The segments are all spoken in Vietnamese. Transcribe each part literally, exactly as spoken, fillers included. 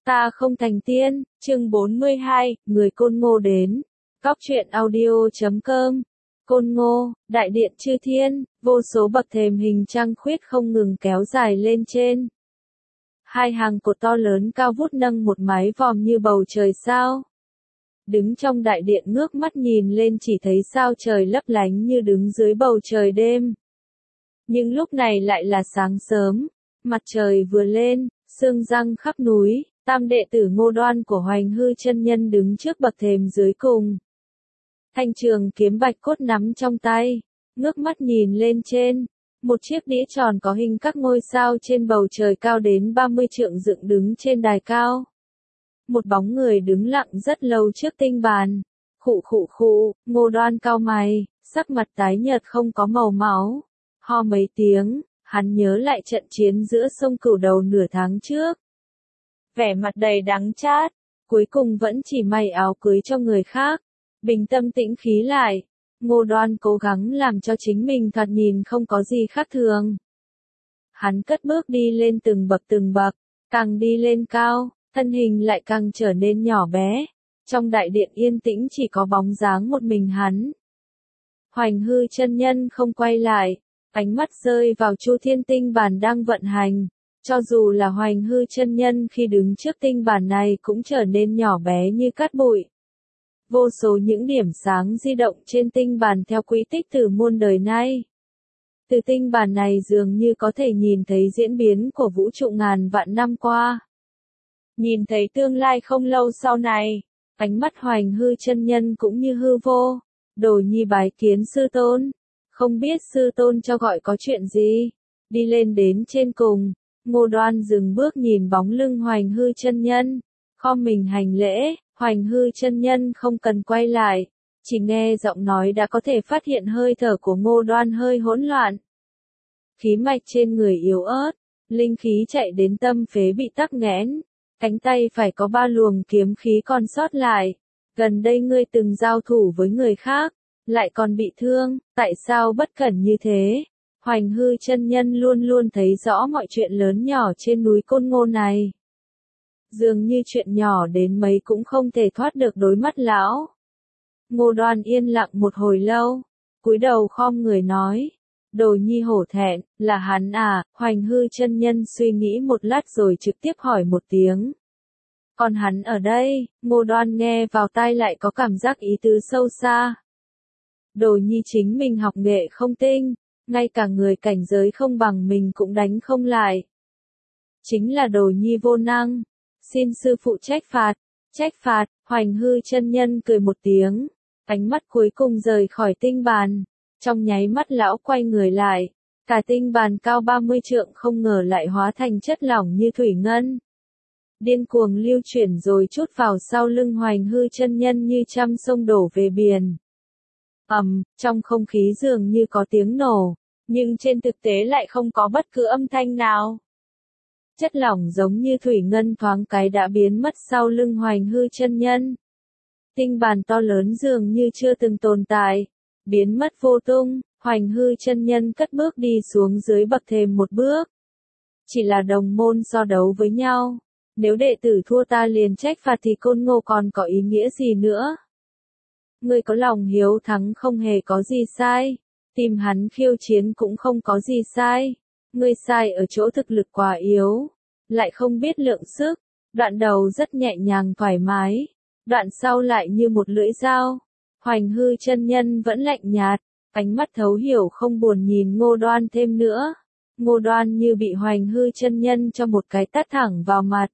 Ta không thành tiên, chương bốn mươi hai, người Côn Ngô đến. Cóc truyện audio chấm com. Côn Ngô, đại điện chư thiên, vô số bậc thềm hình trăng khuyết không ngừng kéo dài lên trên. Hai hàng cột to lớn cao vút nâng một mái vòm như bầu trời sao. Đứng trong đại điện ngước mắt nhìn lên chỉ thấy sao trời lấp lánh như đứng dưới bầu trời đêm. Nhưng lúc này lại là sáng sớm, mặt trời vừa lên, sương giăng khắp núi. Tam đệ tử Ngô Đoan của Hoành Hư chân nhân đứng trước bậc thềm dưới cùng. Thanh trường kiếm bạch cốt nắm trong tay, ngước mắt nhìn lên trên, một chiếc đĩa tròn có hình các ngôi sao trên bầu trời cao đến ba mươi trượng dựng đứng trên đài cao. Một bóng người đứng lặng rất lâu trước tinh bàn, khụ khụ khụ, Ngô Đoan cau mày, sắc mặt tái nhợt không có màu máu, ho mấy tiếng, hắn nhớ lại trận chiến giữa sông Cửu Đầu nửa tháng trước. Vẻ mặt đầy đắng chát, cuối cùng vẫn chỉ may áo cưới cho người khác. Bình tâm tĩnh khí lại, Ngô Đoan cố gắng làm cho chính mình thoạt nhìn không có gì khác thường. Hắn cất bước đi lên từng bậc từng bậc, càng đi lên cao, thân hình lại càng trở nên nhỏ bé. Trong đại điện yên tĩnh chỉ có bóng dáng một mình hắn. Hoành Hư chân nhân không quay lại, ánh mắt rơi vào Chu Thiên tinh bàn đang vận hành. Cho dù là Hoành Hư chân nhân khi đứng trước tinh bản này cũng trở nên nhỏ bé như cát bụi. Vô số những điểm sáng di động trên tinh bản theo quỹ tích từ muôn đời nay. Từ tinh bản này dường như có thể nhìn thấy diễn biến của vũ trụ ngàn vạn năm qua. Nhìn thấy tương lai không lâu sau này, ánh mắt Hoành Hư chân nhân cũng như hư vô. Đồ nhi bái kiến sư tôn, không biết sư tôn cho gọi có chuyện gì. Đi lên đến trên cùng. Ngô Đoan dừng bước nhìn bóng lưng Hoành Hư chân nhân, khom mình hành lễ. Hoành Hư chân nhân không cần quay lại, chỉ nghe giọng nói đã có thể phát hiện hơi thở của Ngô Đoan hơi hỗn loạn. Khí mạch trên người yếu ớt, linh khí chạy đến tâm phế bị tắc nghẽn, cánh tay phải có ba luồng kiếm khí còn sót lại. Gần đây ngươi từng giao thủ với người khác, lại còn bị thương, tại sao bất cẩn như thế? Hoành Hư chân nhân luôn luôn thấy rõ mọi chuyện lớn nhỏ trên núi Côn Ngô này. Dường như chuyện nhỏ đến mấy cũng không thể thoát được đối mắt lão. Ngô Đoan yên lặng một hồi lâu, cúi đầu khom người nói, đồ nhi hổ thẹn, là hắn à? Hoành Hư chân nhân suy nghĩ một lát rồi trực tiếp hỏi một tiếng. Còn hắn ở đây? Ngô Đoan nghe vào tai lại có cảm giác ý tứ sâu xa. Đồ nhi chính mình học nghệ không tinh. Ngay cả người cảnh giới không bằng mình cũng đánh không lại. Chính là đồ nhi vô năng. Xin sư phụ trách phạt. Trách phạt, Hoành Hư chân nhân cười một tiếng. Ánh mắt cuối cùng rời khỏi tinh bàn. Trong nháy mắt lão quay người lại. Cả tinh bàn cao ba mươi trượng không ngờ lại hóa thành chất lỏng như thủy ngân. Điên cuồng lưu chuyển rồi trút vào sau lưng Hoành Hư chân nhân như trăm sông đổ về biển. Ầm, um, trong không khí dường như có tiếng nổ, nhưng trên thực tế lại không có bất cứ âm thanh nào. Chất lỏng giống như thủy ngân thoáng cái đã biến mất sau lưng Hoành Hư chân nhân. Tinh bàn to lớn dường như chưa từng tồn tại, biến mất vô tung. Hoành Hư chân nhân cất bước đi xuống dưới bậc thềm một bước. Chỉ là đồng môn so đấu với nhau, nếu đệ tử thua ta liền trách phạt thì Côn Ngô còn có ý nghĩa gì nữa? Ngươi có lòng hiếu thắng không hề có gì sai, tìm hắn khiêu chiến cũng không có gì sai. Ngươi sai ở chỗ thực lực quá yếu, lại không biết lượng sức. Đoạn đầu rất nhẹ nhàng thoải mái, đoạn sau lại như một lưỡi dao. Hoành Hư chân nhân vẫn lạnh nhạt, ánh mắt thấu hiểu không buồn nhìn Ngô Đoan thêm nữa. Ngô Đoan như bị Hoành Hư chân nhân cho một cái tát thẳng vào mặt.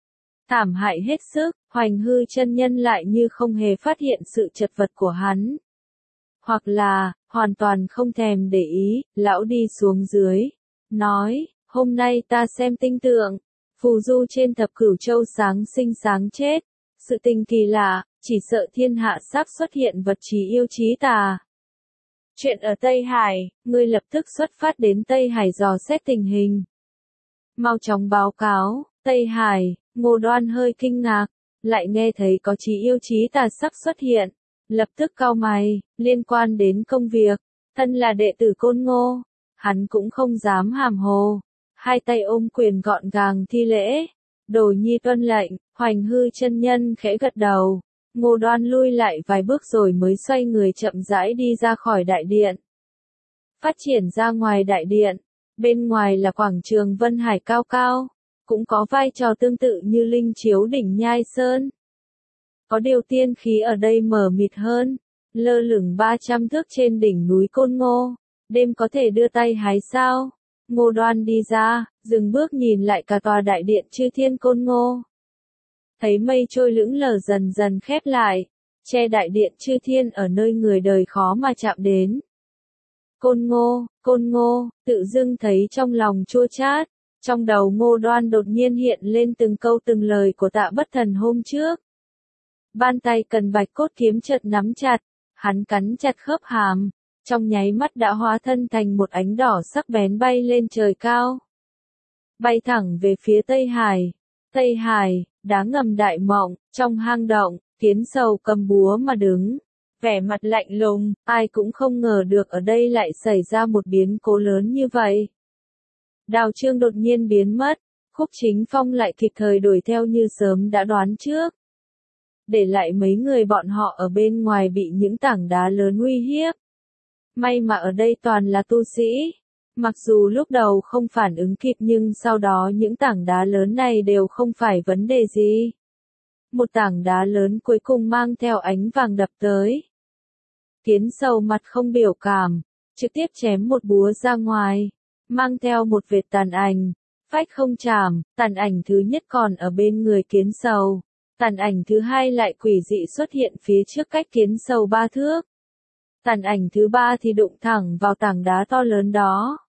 Thảm hại hết sức, Hoành Hư chân nhân lại như không hề phát hiện sự chật vật của hắn. Hoặc là, hoàn toàn không thèm để ý, lão đi xuống dưới. Nói, hôm nay ta xem tinh tượng, phù du trên thập cửu châu sáng sinh sáng chết. Sự tình kỳ lạ, chỉ sợ thiên hạ sắp xuất hiện vật trí yêu chí tà. Chuyện ở Tây Hải, ngươi lập tức xuất phát đến Tây Hải dò xét tình hình. Mau chóng báo cáo, Tây Hải. Ngô Đoan hơi kinh ngạc, lại nghe thấy có chí yêu chí tà sắp xuất hiện, lập tức cau mày, liên quan đến công việc, thân là đệ tử Côn Ngô, hắn cũng không dám hàm hồ, hai tay ôm quyền gọn gàng thi lễ, Đồ nhi tuân lệnh, Hoành Hư chân nhân khẽ gật đầu. Ngô Đoan lui lại vài bước rồi mới xoay người chậm rãi đi ra khỏi đại điện. Phát triển ra ngoài đại điện, bên ngoài là quảng trường Vân Hải cao cao, cũng có vai trò tương tự như linh chiếu đỉnh Nhai Sơn. Có điều tiên khí ở đây mờ mịt hơn, lơ lửng ba trăm thước trên đỉnh núi Côn Ngô, đêm có thể đưa tay hái sao. Ngô Đoan đi ra, dừng bước nhìn lại cả tòa đại điện Chư Thiên Côn Ngô. Thấy mây trôi lững lờ dần dần khép lại, che đại điện Chư Thiên ở nơi người đời khó mà chạm đến. Côn Ngô, Côn Ngô, tự dưng thấy trong lòng chua chát, trong đầu Ngô Đoan đột nhiên hiện lên từng câu từng lời của Tạ Bất Thần hôm trước. Bàn tay cần bạch cốt kiếm chợt nắm chặt, hắn cắn chặt khớp hàm, trong nháy mắt đã hóa thân thành một ánh đỏ sắc bén bay lên trời cao. Bay thẳng về phía Tây Hải. Tây Hải, đá ngầm đại mộng, trong hang động, Kiến Sầu cầm búa mà đứng, vẻ mặt lạnh lùng, ai cũng không ngờ được ở đây lại xảy ra một biến cố lớn như vậy. Đào Trương đột nhiên biến mất, Khúc Chính Phong lại kịp thời đuổi theo như sớm đã đoán trước. Để lại mấy người bọn họ ở bên ngoài bị những tảng đá lớn uy hiếp. May mà ở đây toàn là tu sĩ. Mặc dù lúc đầu không phản ứng kịp nhưng sau đó những tảng đá lớn này đều không phải vấn đề gì. Một tảng đá lớn cuối cùng mang theo ánh vàng đập tới. Kiến Sầu mặt không biểu cảm, trực tiếp chém một búa ra ngoài, mang theo một vệt tàn ảnh, phách không chạm, tàn ảnh thứ nhất còn ở bên người Kiến Sầu, tàn ảnh thứ hai lại quỷ dị xuất hiện phía trước cách Kiến Sầu ba thước. Tàn ảnh thứ ba thì đụng thẳng vào tảng đá to lớn đó.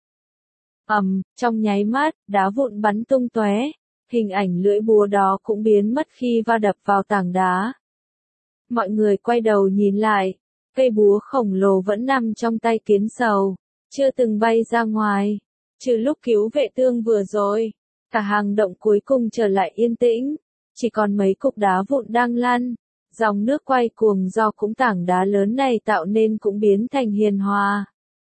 Ầm, um, trong nháy mắt, đá vụn bắn tung tóe, hình ảnh lưỡi búa đó cũng biến mất khi va đập vào tảng đá. Mọi người quay đầu nhìn lại, cây búa khổng lồ vẫn nằm trong tay Kiến Sầu, chưa từng bay ra ngoài, trừ lúc cứu vệ tương vừa rồi. Cả hang động cuối cùng trở lại yên tĩnh, chỉ còn mấy cục đá vụn đang lăn, dòng nước quay cuồng do cũng tảng đá lớn này tạo nên cũng biến thành hiền hòa.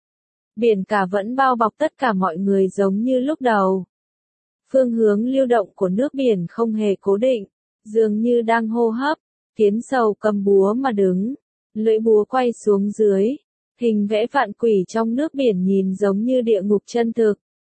Biển cả vẫn bao bọc tất cả mọi người giống như lúc đầu. Phương hướng lưu động của nước biển không hề cố định, dường như đang hô hấp. Kiến Sầu cầm búa mà đứng, lưỡi búa quay xuống dưới, hình vẽ vạn quỷ trong nước biển nhìn giống như địa ngục chân thực.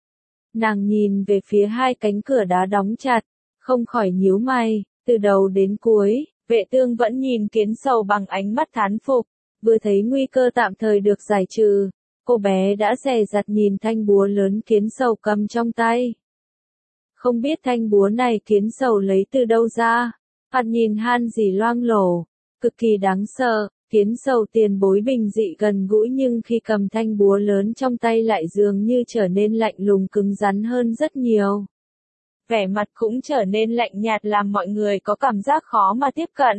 Nàng nhìn về phía hai cánh cửa đá đóng chặt, không khỏi nhíu mày, từ đầu đến cuối, Vệ Tương vẫn nhìn Kiến Sầu bằng ánh mắt thán phục, vừa thấy nguy cơ tạm thời được giải trừ, cô bé đã dè dặt nhìn thanh búa lớn Kiến Sầu cầm trong tay. Không biết thanh búa này Kiến Sầu lấy từ đâu ra, thoạt nhìn han gì loang lổ, cực kỳ đáng sợ. Kiến Sầu tiền bối bình dị gần gũi nhưng khi cầm thanh búa lớn trong tay lại dường như trở nên lạnh lùng cứng rắn hơn rất nhiều. Vẻ mặt cũng trở nên lạnh nhạt làm mọi người có cảm giác khó mà tiếp cận.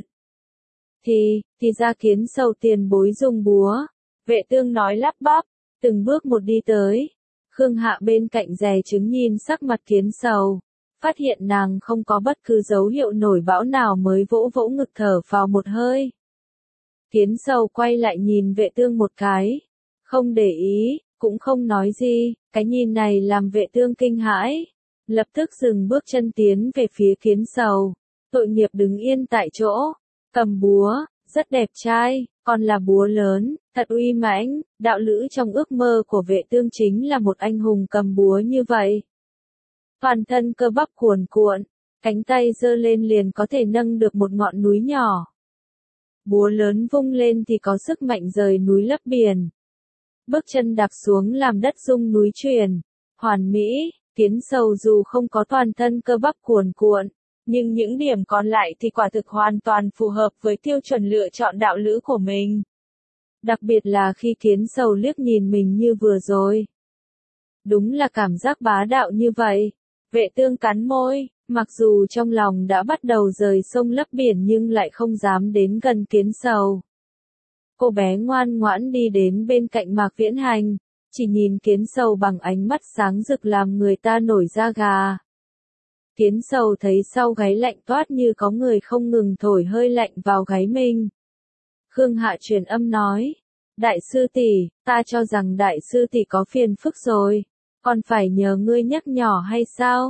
Thì, thì ra Kiến Sầu tiền bối dùng búa. Vệ Tương nói lắp bắp, từng bước một đi tới. Khương Hạ bên cạnh dè chứng nhìn sắc mặt Kiến Sầu, phát hiện nàng không có bất cứ dấu hiệu nổi bão nào mới vỗ vỗ ngực thở vào một hơi. Kiến Sầu quay lại nhìn Vệ Tương một cái, không để ý, cũng không nói gì, cái nhìn này làm Vệ Tương kinh hãi, lập tức dừng bước chân tiến về phía Kiến Sầu. Tội nghiệp đứng yên tại chỗ, cầm búa, rất đẹp trai, còn là búa lớn, thật uy mãnh. Đạo lữ trong ước mơ của Vệ Tương chính là một anh hùng cầm búa như vậy. Toàn thân cơ bắp cuồn cuộn, cánh tay giơ lên liền có thể nâng được một ngọn núi nhỏ. Búa lớn vung lên thì có sức mạnh rời núi lấp biển. Bước chân đạp xuống làm đất rung núi chuyển. Hoàn mỹ, Kiến Sầu dù không có toàn thân cơ bắp cuồn cuộn, nhưng những điểm còn lại thì quả thực hoàn toàn phù hợp với tiêu chuẩn lựa chọn đạo lữ của mình. Đặc biệt là khi Kiến Sầu liếc nhìn mình như vừa rồi. Đúng là cảm giác bá đạo như vậy. Vệ Tương cắn môi, mặc dù trong lòng đã bắt đầu rời sông lấp biển nhưng lại không dám đến gần Kiến Sầu. Cô bé ngoan ngoãn đi đến bên cạnh Mạc Viễn Hành, chỉ nhìn Kiến Sầu bằng ánh mắt sáng rực làm người ta nổi da gà. Kiến Sầu thấy sau gáy lạnh toát như có người không ngừng thổi hơi lạnh vào gáy mình. Khương Hạ truyền âm nói, đại sư tỷ, ta cho rằng đại sư tỷ có phiền phức rồi, còn phải nhờ ngươi nhắc nhở hay sao?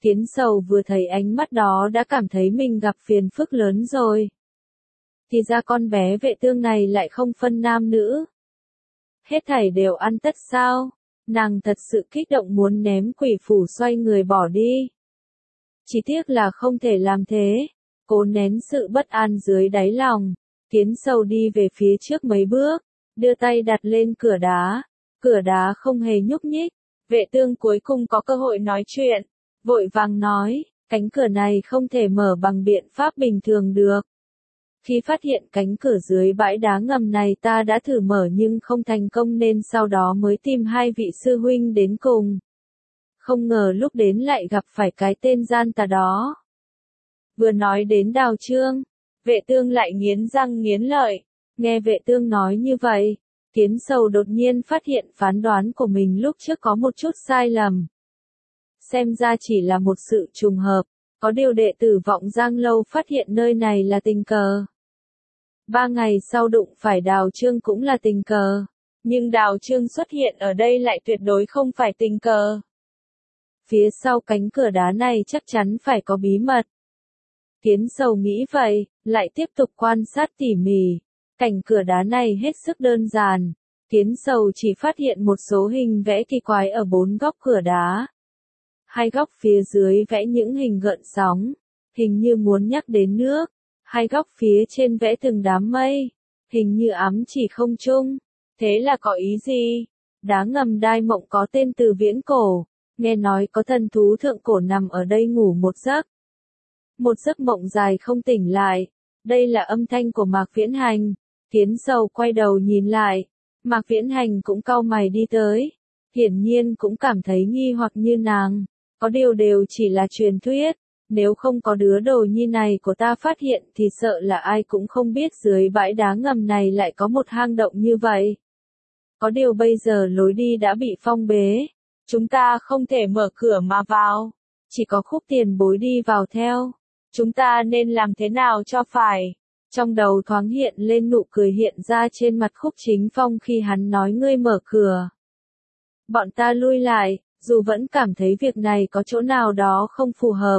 Kiến Sầu vừa thấy ánh mắt đó đã cảm thấy mình gặp phiền phức lớn rồi. Thì ra con bé Vệ Tương này lại không phân nam nữ. Hết thảy đều ăn tất sao? Nàng thật sự kích động muốn ném quỷ phủ xoay người bỏ đi. Chỉ tiếc là không thể làm thế. Cố nén sự bất an dưới đáy lòng. Kiến Sầu đi về phía trước mấy bước, đưa tay đặt lên cửa đá. Cửa đá không hề nhúc nhích. Vệ Tương cuối cùng có cơ hội nói chuyện. Vội vàng nói, cánh cửa này không thể mở bằng biện pháp bình thường được. Khi phát hiện cánh cửa dưới bãi đá ngầm này ta đã thử mở nhưng không thành công nên sau đó mới tìm hai vị sư huynh đến cùng. Không ngờ lúc đến lại gặp phải cái tên gian tà đó. Vừa nói đến Đào Trương, Vệ Tương lại nghiến răng nghiến lợi. Nghe Vệ Tương nói như vậy, Kiến Sầu đột nhiên phát hiện phán đoán của mình lúc trước có một chút sai lầm. Xem ra chỉ là một sự trùng hợp, có điều đệ tử Vọng Giang Lâu phát hiện nơi này là tình cờ. Ba ngày sau đụng phải Đào Trương cũng là tình cờ, nhưng Đào Trương xuất hiện ở đây lại tuyệt đối không phải tình cờ. Phía sau cánh cửa đá này chắc chắn phải có bí mật. Kiến Sầu nghĩ vậy, lại tiếp tục quan sát tỉ mỉ. Cảnh cửa đá này hết sức đơn giản. Kiến Sầu chỉ phát hiện một số hình vẽ kỳ quái ở bốn góc cửa đá. Hai góc phía dưới vẽ những hình gợn sóng, hình như muốn nhắc đến nước. Hai góc phía trên vẽ từng đám mây, hình như ám chỉ không trung. Thế là có ý gì? Đá ngầm Đai Mộng có tên từ viễn cổ. Nghe nói có thần thú thượng cổ nằm ở đây ngủ một giấc. Một giấc mộng dài không tỉnh lại. Đây là âm thanh của Mạc Viễn Hành. Kiến Sầu quay đầu nhìn lại. Mạc Viễn Hành cũng cau mày đi tới. Hiển nhiên cũng cảm thấy nghi hoặc như nàng. Có điều đều chỉ là truyền thuyết. Nếu không có đứa đồ nhi này của ta phát hiện thì sợ là ai cũng không biết dưới bãi đá ngầm này lại có một hang động như vậy. Có điều bây giờ lối đi đã bị phong bế. Chúng ta không thể mở cửa mà vào. Chỉ có Khúc Tiền Bối đi vào theo. Chúng ta nên làm thế nào cho phải? Trong đầu thoáng hiện lên nụ cười hiện ra trên mặt Khúc Chính Phong khi hắn nói ngươi mở cửa. Bọn ta lui lại, dù vẫn cảm thấy việc này có chỗ nào đó không phù hợp.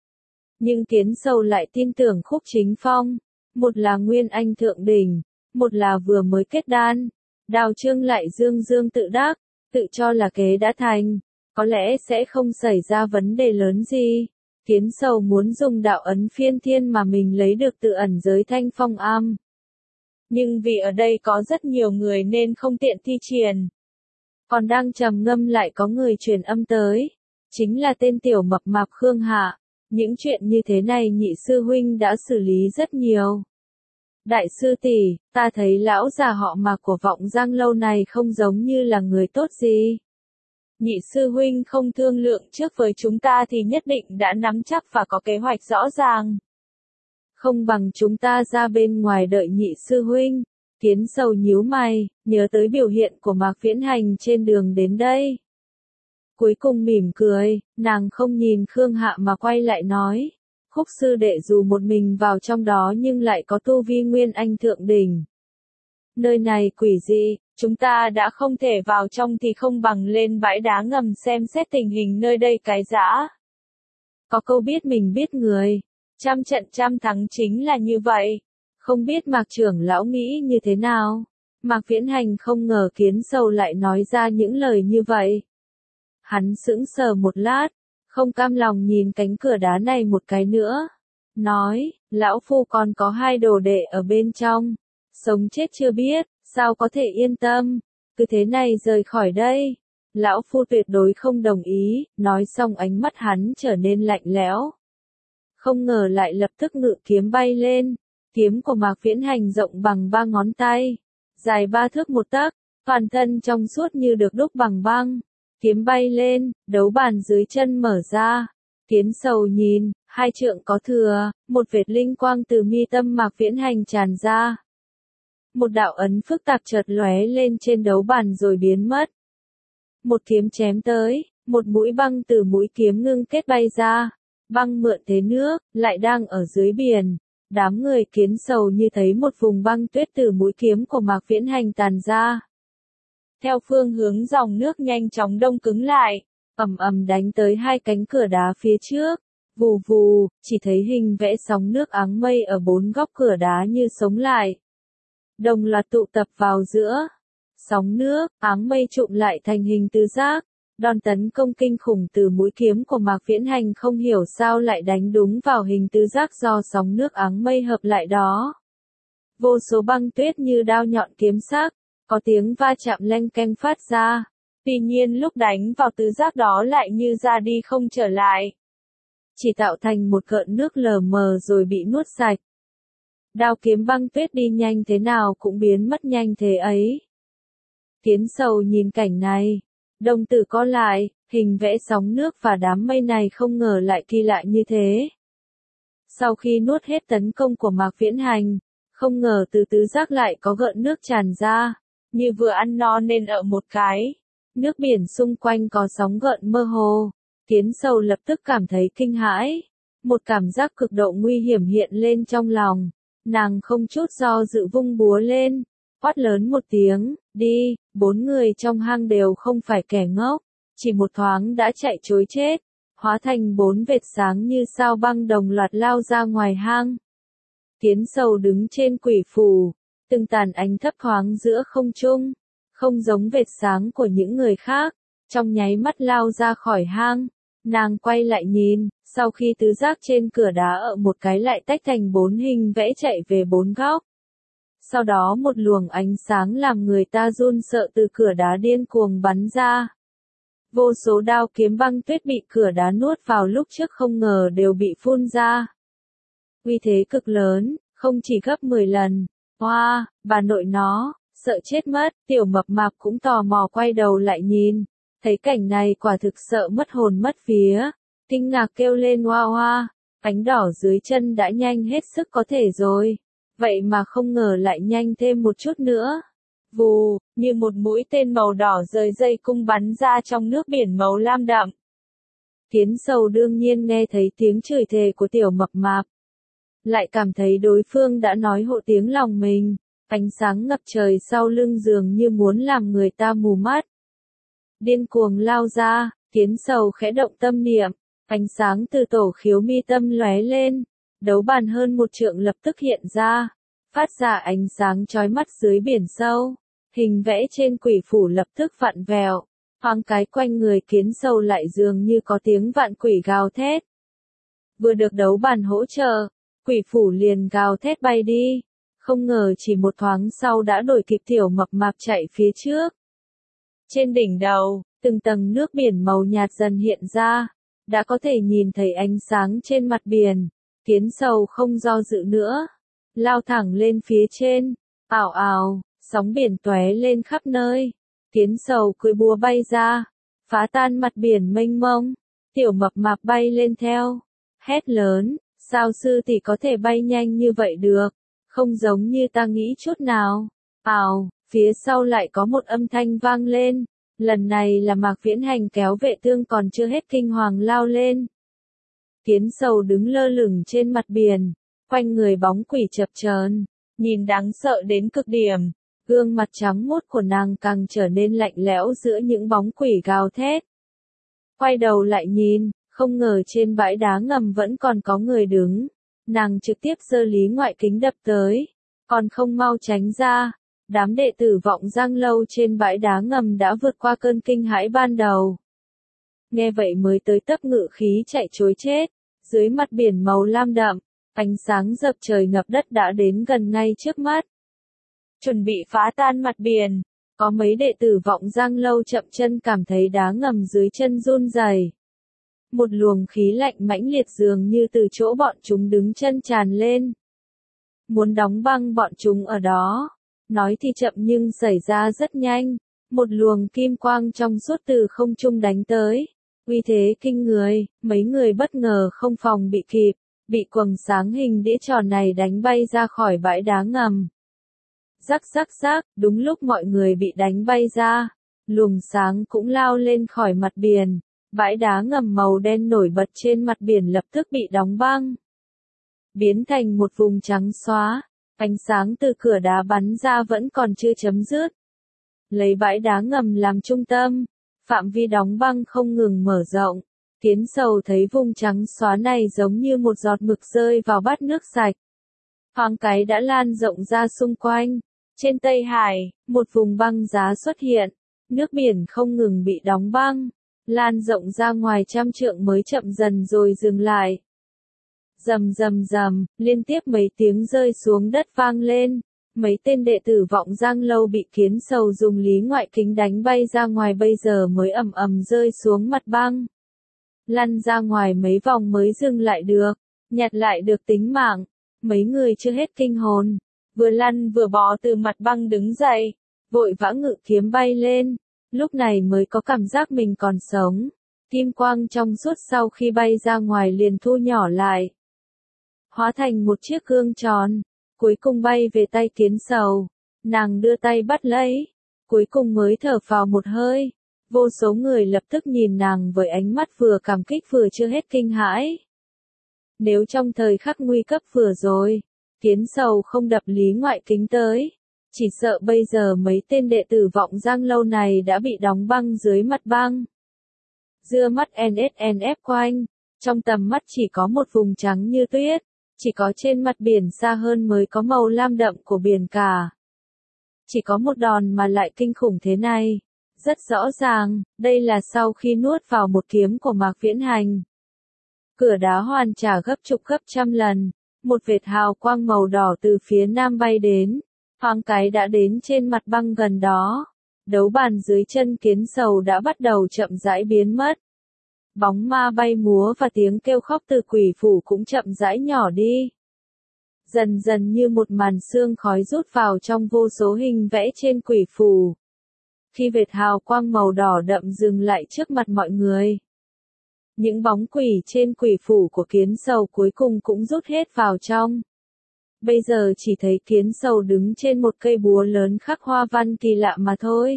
Nhưng Kiến Sầu lại tin tưởng Khúc Chính Phong. Một là Nguyên Anh Thượng Đỉnh, một là vừa mới kết đan. Đào Trương lại dương dương tự đắc, tự cho là kế đã thành. Có lẽ sẽ không xảy ra vấn đề lớn gì. Kiến Sầu muốn dùng đạo ấn phiên thiên mà mình lấy được tự ẩn giới Thanh Phong Am. Nhưng vì ở đây có rất nhiều người nên không tiện thi triển. Còn đang trầm ngâm lại có người truyền âm tới. Chính là tên tiểu mập mạp Khương Hạ. Những chuyện như thế này nhị sư huynh đã xử lý rất nhiều. Đại sư tỷ, ta thấy lão già họ Mạc của Vọng Giang Lâu này không giống như là người tốt gì. Nhị sư huynh không thương lượng trước với chúng ta thì nhất định đã nắm chắc và có kế hoạch rõ ràng. Không bằng chúng ta ra bên ngoài đợi nhị sư huynh. Kiến Sầu nhíu mày, nhớ tới biểu hiện của Mạc Viễn Hành trên đường đến đây. Cuối cùng mỉm cười, nàng không nhìn Khương Hạ mà quay lại nói. Khúc sư đệ dù một mình vào trong đó nhưng lại có tu vi Nguyên Anh Thượng Đỉnh. Nơi này quỷ dị, chúng ta đã không thể vào trong thì không bằng lên bãi đá ngầm xem xét tình hình nơi đây cái dã. Có câu biết mình biết người, trăm trận trăm thắng chính là như vậy. Không biết Mạc trưởng lão nghĩ như thế nào? Mạc Viễn Hành không ngờ Kiến Sầu lại nói ra những lời như vậy. Hắn sững sờ một lát, không cam lòng nhìn cánh cửa đá này một cái nữa. Nói, lão phu còn có hai đồ đệ ở bên trong. Sống chết chưa biết, sao có thể yên tâm. Cứ thế này rời khỏi đây. Lão phu tuyệt đối không đồng ý. Nói xong ánh mắt hắn trở nên lạnh lẽo. Không ngờ lại lập tức ngự kiếm bay lên. Kiếm của Mạc Viễn Hành rộng bằng ba ngón tay. Dài ba thước một tấc. Toàn thân trong suốt như được đúc bằng băng. Kiếm bay lên, đấu bàn dưới chân mở ra. Kiến Sầu nhìn, hai trượng có thừa, một vệt linh quang từ mi tâm Mạc Viễn Hành tràn ra. Một đạo ấn phức tạp chợt lóe lên trên đấu bàn rồi biến mất. Một kiếm chém tới, một mũi băng từ mũi kiếm ngưng kết bay ra. Băng mượn thế nước, lại đang ở dưới biển. Đám người Kiến Sầu như thấy một vùng băng tuyết từ mũi kiếm của Mạc Viễn Hành tàn ra. Theo phương hướng dòng nước nhanh chóng đông cứng lại. ầm ầm đánh tới hai cánh cửa đá phía trước. Vù vù, chỉ thấy hình vẽ sóng nước áng mây ở bốn góc cửa đá như sống lại. Đồng loạt tụ tập vào giữa. Sóng nước, áng mây trụm lại thành hình tứ giác. Đòn tấn công kinh khủng từ mũi kiếm của Mạc Viễn Hành không hiểu sao lại đánh đúng vào hình tứ giác do sóng nước áng mây hợp lại đó. Vô số băng tuyết như đao nhọn kiếm sắc, có tiếng va chạm leng keng phát ra. Tuy nhiên lúc đánh vào tứ giác đó lại như ra đi không trở lại. Chỉ tạo thành một gợn nước lờ mờ rồi bị nuốt sạch. Đao kiếm băng tuyết đi nhanh thế nào cũng biến mất nhanh thế ấy. Kiến Sầu nhìn cảnh này, đồng tử co lại, hình vẽ sóng nước và đám mây này không ngờ lại kỳ lạ như thế. Sau khi nuốt hết tấn công của Mạc Viễn Hành, không ngờ từ tứ giác lại có gợn nước tràn ra, như vừa ăn no nên ở một cái. Nước biển xung quanh có sóng gợn mơ hồ. Kiến Sầu lập tức cảm thấy kinh hãi. Một cảm giác cực độ nguy hiểm hiện lên trong lòng. Nàng không chút do dự vung búa lên. Quát lớn một tiếng, đi, bốn người trong hang đều không phải kẻ ngốc. Chỉ một thoáng đã chạy trối chết. Hóa thành bốn vệt sáng như sao băng đồng loạt lao ra ngoài hang. Kiến Sầu đứng trên quỷ phù. Từng tàn ánh thấp thoáng giữa không trung. Không giống vệt sáng của những người khác. Trong nháy mắt lao ra khỏi hang. Nàng quay lại nhìn, sau khi tứ giác trên cửa đá ở một cái lại tách thành bốn hình vẽ chạy về bốn góc. Sau đó một luồng ánh sáng làm người ta run sợ từ cửa đá điên cuồng bắn ra. Vô số đao kiếm băng tuyết bị cửa đá nuốt vào lúc trước không ngờ đều bị phun ra. Uy thế cực lớn, không chỉ gấp mười lần. Hoa, wow, bà nội nó, sợ chết mất, Tiểu Mập Mạp cũng tò mò quay đầu lại nhìn. Thấy cảnh này quả thực sợ mất hồn mất vía, kinh ngạc kêu lên hoa hoa, ánh đỏ dưới chân đã nhanh hết sức có thể rồi, vậy mà không ngờ lại nhanh thêm một chút nữa. Vù, như một mũi tên màu đỏ rời dây cung bắn ra trong nước biển màu lam đậm. Kiến Sầu đương nhiên nghe thấy tiếng chửi thề của Tiểu Mập Mạp, lại cảm thấy đối phương đã nói hộ tiếng lòng mình, ánh sáng ngập trời sau lưng dường như muốn làm người ta mù mắt. Điên cuồng lao ra, Kiến Sầu khẽ động tâm niệm, ánh sáng từ tổ khiếu mi tâm lóe lên, đấu bàn hơn một trượng lập tức hiện ra, phát ra ánh sáng chói mắt dưới biển sâu, hình vẽ trên quỷ phủ lập tức vặn vẹo, thoáng cái quanh người Kiến Sầu lại dường như có tiếng vạn quỷ gào thét. Vừa được đấu bàn hỗ trợ, quỷ phủ liền gào thét bay đi, không ngờ chỉ một thoáng sau đã đuổi kịp Tiểu Mập Mạp chạy phía trước. Trên đỉnh đầu, từng tầng nước biển màu nhạt dần hiện ra, đã có thể nhìn thấy ánh sáng trên mặt biển. Kiến Sầu không do dự nữa, lao thẳng lên phía trên, ào ào, sóng biển tóe lên khắp nơi. Kiến Sầu cưỡi búa bay ra, phá tan mặt biển mênh mông. Tiểu Mập Mạp bay lên theo, hét lớn, sao sư tỷ có thể bay nhanh như vậy được, không giống như ta nghĩ chút nào. Ào, phía sau lại có một âm thanh vang lên, lần này là Mạc Viễn Hành kéo vệ thương còn chưa hết kinh hoàng lao lên. Kiến Sầu đứng lơ lửng trên mặt biển, quanh người bóng quỷ chập chờn, nhìn đáng sợ đến cực điểm, gương mặt trắng muốt của nàng càng trở nên lạnh lẽo giữa những bóng quỷ gào thét. Quay đầu lại nhìn, không ngờ trên bãi đá ngầm vẫn còn có người đứng, nàng trực tiếp giơ lý ngoại kính đập tới, còn không mau tránh ra. Đám đệ tử Vọng Giang Lâu trên bãi đá ngầm đã vượt qua cơn kinh hãi ban đầu. Nghe vậy mới tới tấp ngự khí chạy trối chết, dưới mặt biển màu lam đậm, ánh sáng dập trời ngập đất đã đến gần ngay trước mắt. Chuẩn bị phá tan mặt biển, có mấy đệ tử Vọng Giang Lâu chậm chân cảm thấy đá ngầm dưới chân run rẩy. Một luồng khí lạnh mãnh liệt dường như từ chỗ bọn chúng đứng chân tràn lên. Muốn đóng băng bọn chúng ở đó. Nói thì chậm nhưng xảy ra rất nhanh, một luồng kim quang trong suốt từ không trung đánh tới, uy thế kinh người, mấy người bất ngờ không phòng bị kịp, bị quầng sáng hình đĩa tròn này đánh bay ra khỏi bãi đá ngầm. Rắc rắc rắc, đúng lúc mọi người bị đánh bay ra, luồng sáng cũng lao lên khỏi mặt biển, bãi đá ngầm màu đen nổi bật trên mặt biển lập tức bị đóng băng, biến thành một vùng trắng xóa. Ánh sáng từ cửa đá bắn ra vẫn còn chưa chấm dứt. Lấy bãi đá ngầm làm trung tâm, phạm vi đóng băng không ngừng mở rộng. Kiến sầu thấy vùng trắng xóa này giống như một giọt mực rơi vào bát nước sạch. Thoáng cái đã lan rộng ra xung quanh. Trên Tây Hải, một vùng băng giá xuất hiện. Nước biển không ngừng bị đóng băng, lan rộng ra ngoài trăm trượng mới chậm dần rồi dừng lại. Rầm rầm rầm, liên tiếp mấy tiếng rơi xuống đất vang lên. Mấy tên đệ tử Vọng Giang Lâu bị Kiến Sầu dùng lý ngoại kính đánh bay ra ngoài, bây giờ mới ầm ầm rơi xuống mặt băng. Lăn ra ngoài mấy vòng mới dừng lại được, nhặt lại được tính mạng. Mấy người chưa hết kinh hồn, vừa lăn vừa bò từ mặt băng đứng dậy, vội vã ngự kiếm bay lên, lúc này mới có cảm giác mình còn sống. Kim quang trong suốt sau khi bay ra ngoài liền thu nhỏ lại, hóa thành một chiếc gương tròn, cuối cùng bay về tay Kiến Sầu. Nàng đưa tay bắt lấy, cuối cùng mới thở phào một hơi. Vô số người lập tức nhìn nàng với ánh mắt vừa cảm kích vừa chưa hết kinh hãi. Nếu trong thời khắc nguy cấp vừa rồi, Kiến Sầu không đập lý ngoại kính tới, chỉ sợ bây giờ mấy tên đệ tử Vọng Giang Lâu này đã bị đóng băng dưới mặt băng. Dưa mắt en ét en ép quanh, trong tầm mắt chỉ có một vùng trắng như tuyết, chỉ có trên mặt biển xa hơn mới có màu lam đậm của biển cả. Chỉ có một đòn mà lại kinh khủng thế này. Rất rõ ràng, đây là sau khi nuốt vào một kiếm của Mạc Viễn Hành. Cửa đá hoàn trả gấp chục gấp trăm lần, một vệt hào quang màu đỏ từ phía nam bay đến, thoáng cái đã đến trên mặt băng gần đó. Đấu bàn dưới chân Kiến Sầu đã bắt đầu chậm rãi biến mất. Bóng ma bay múa và tiếng kêu khóc từ quỷ phủ cũng chậm rãi nhỏ đi. Dần dần như một màn sương khói rút vào trong vô số hình vẽ trên quỷ phủ. Khi vệt hào quang màu đỏ đậm dừng lại trước mặt mọi người, những bóng quỷ trên quỷ phủ của Kiến Sầu cuối cùng cũng rút hết vào trong. Bây giờ chỉ thấy Kiến Sầu đứng trên một cây búa lớn khắc hoa văn kỳ lạ mà thôi.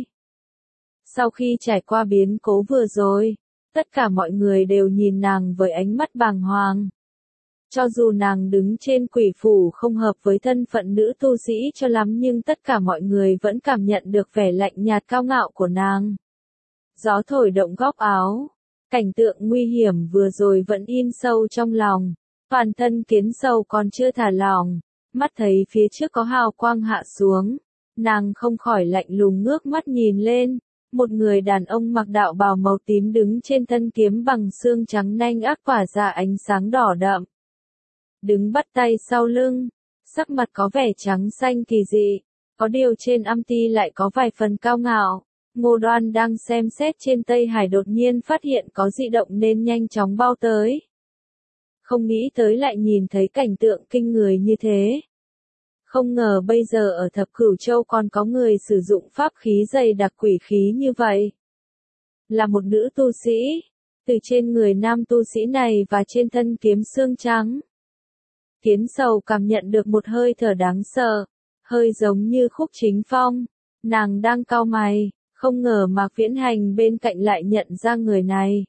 Sau khi trải qua biến cố vừa rồi, tất cả mọi người đều nhìn nàng với ánh mắt bàng hoàng. Cho dù nàng đứng trên quỷ phủ không hợp với thân phận nữ tu sĩ cho lắm, nhưng tất cả mọi người vẫn cảm nhận được vẻ lạnh nhạt cao ngạo của nàng. Gió thổi động góc áo, cảnh tượng nguy hiểm vừa rồi vẫn in sâu trong lòng. Toàn thân Kiến Sầu còn chưa thả lỏng, mắt thấy phía trước có hào quang hạ xuống, nàng không khỏi lạnh lùng ngước mắt nhìn lên. Một người đàn ông mặc đạo bào màu tím đứng trên thân kiếm bằng xương trắng nanh ác tỏa ra ánh sáng đỏ đậm. Đứng bắt tay sau lưng, sắc mặt có vẻ trắng xanh kỳ dị, có điều trên âm ti lại có vài phần cao ngạo. Ngô Đoan đang xem xét trên Tây Hải đột nhiên phát hiện có dị động nên nhanh chóng bao tới. Không nghĩ tới lại nhìn thấy cảnh tượng kinh người như thế. Không ngờ bây giờ ở Thập Cửu Châu còn có người sử dụng pháp khí dày đặc quỷ khí như vậy. Là một nữ tu sĩ, từ trên người nam tu sĩ này và trên thân kiếm xương trắng, Kiến Sầu cảm nhận được một hơi thở đáng sợ, hơi giống như Khúc Chính Phong. Nàng đang cau mày, không ngờ Mạc Viễn Hành bên cạnh lại nhận ra người này.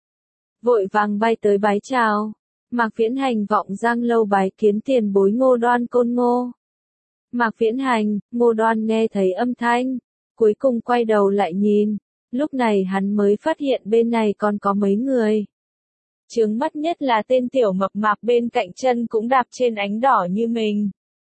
Vội vàng bay tới bái chào. Mạc Viễn Hành Vọng Giang Lâu bái kiến tiền bối Ngô Đoan Côn Ngô. Mạc Viễn Hành, Ngô Đoan nghe thấy âm thanh, cuối cùng quay đầu lại nhìn, lúc này hắn mới phát hiện bên này còn có mấy người. Chướng mắt nhất là tên tiểu mập mạp bên cạnh chân cũng đạp trên ánh đỏ như mình.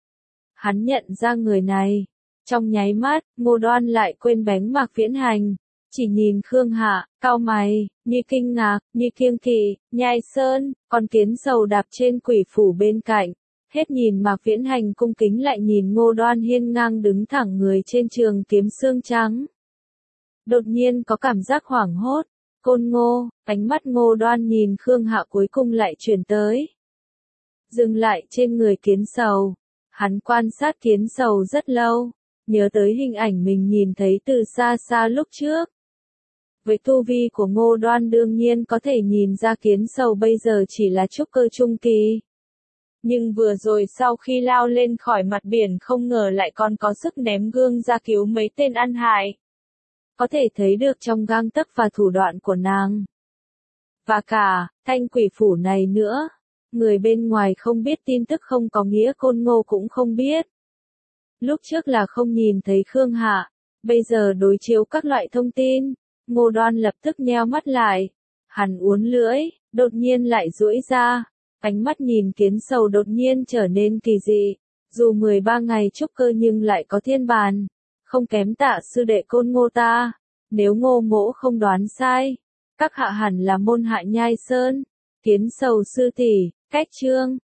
Hắn nhận ra người này, trong nháy mắt, Ngô Đoan lại quên bén Mạc Viễn Hành, chỉ nhìn Khương Hạ, cau mày, như kinh ngạc, như kiêng kỵ, nhai sơn, còn Kiến Sầu đạp trên quỷ phủ bên cạnh. Hết nhìn Mạc Viễn Hành cung kính lại nhìn Ngô Đoan hiên ngang đứng thẳng người trên trường kiếm xương trắng. Đột nhiên có cảm giác hoảng hốt. Côn Ngô, ánh mắt Ngô Đoan nhìn Khương Hạ cuối cùng lại chuyển tới. Dừng lại trên người Kiến Sầu. Hắn quan sát Kiến Sầu rất lâu, nhớ tới hình ảnh mình nhìn thấy từ xa xa lúc trước. Với tu vi của Ngô Đoan đương nhiên có thể nhìn ra Kiến Sầu bây giờ chỉ là trúc cơ trung kỳ. Nhưng vừa rồi sau khi lao lên khỏi mặt biển không ngờ lại còn có sức ném gương ra cứu mấy tên ăn hại. Có thể thấy được trong gang tấc và thủ đoạn của nàng. Và cả, thanh quỷ phủ này nữa. Người bên ngoài không biết tin tức không có nghĩa Côn Ngô cũng không biết. Lúc trước là không nhìn thấy Khương Hạ, bây giờ đối chiếu các loại thông tin, Ngô Đoan lập tức nheo mắt lại. Hắn uốn lưỡi, đột nhiên lại duỗi ra. Ánh mắt nhìn kiến sầu đột nhiên trở nên kỳ dị. Dù mười ba ngày trúc cơ nhưng lại có thiên bàn. Không kém Tạ sư đệ Côn Ngô ta. Nếu Ngô mỗ không đoán sai, các hạ hẳn là môn hạ Nhai Sơn. Kiến sầu sư tỷ, cách chương.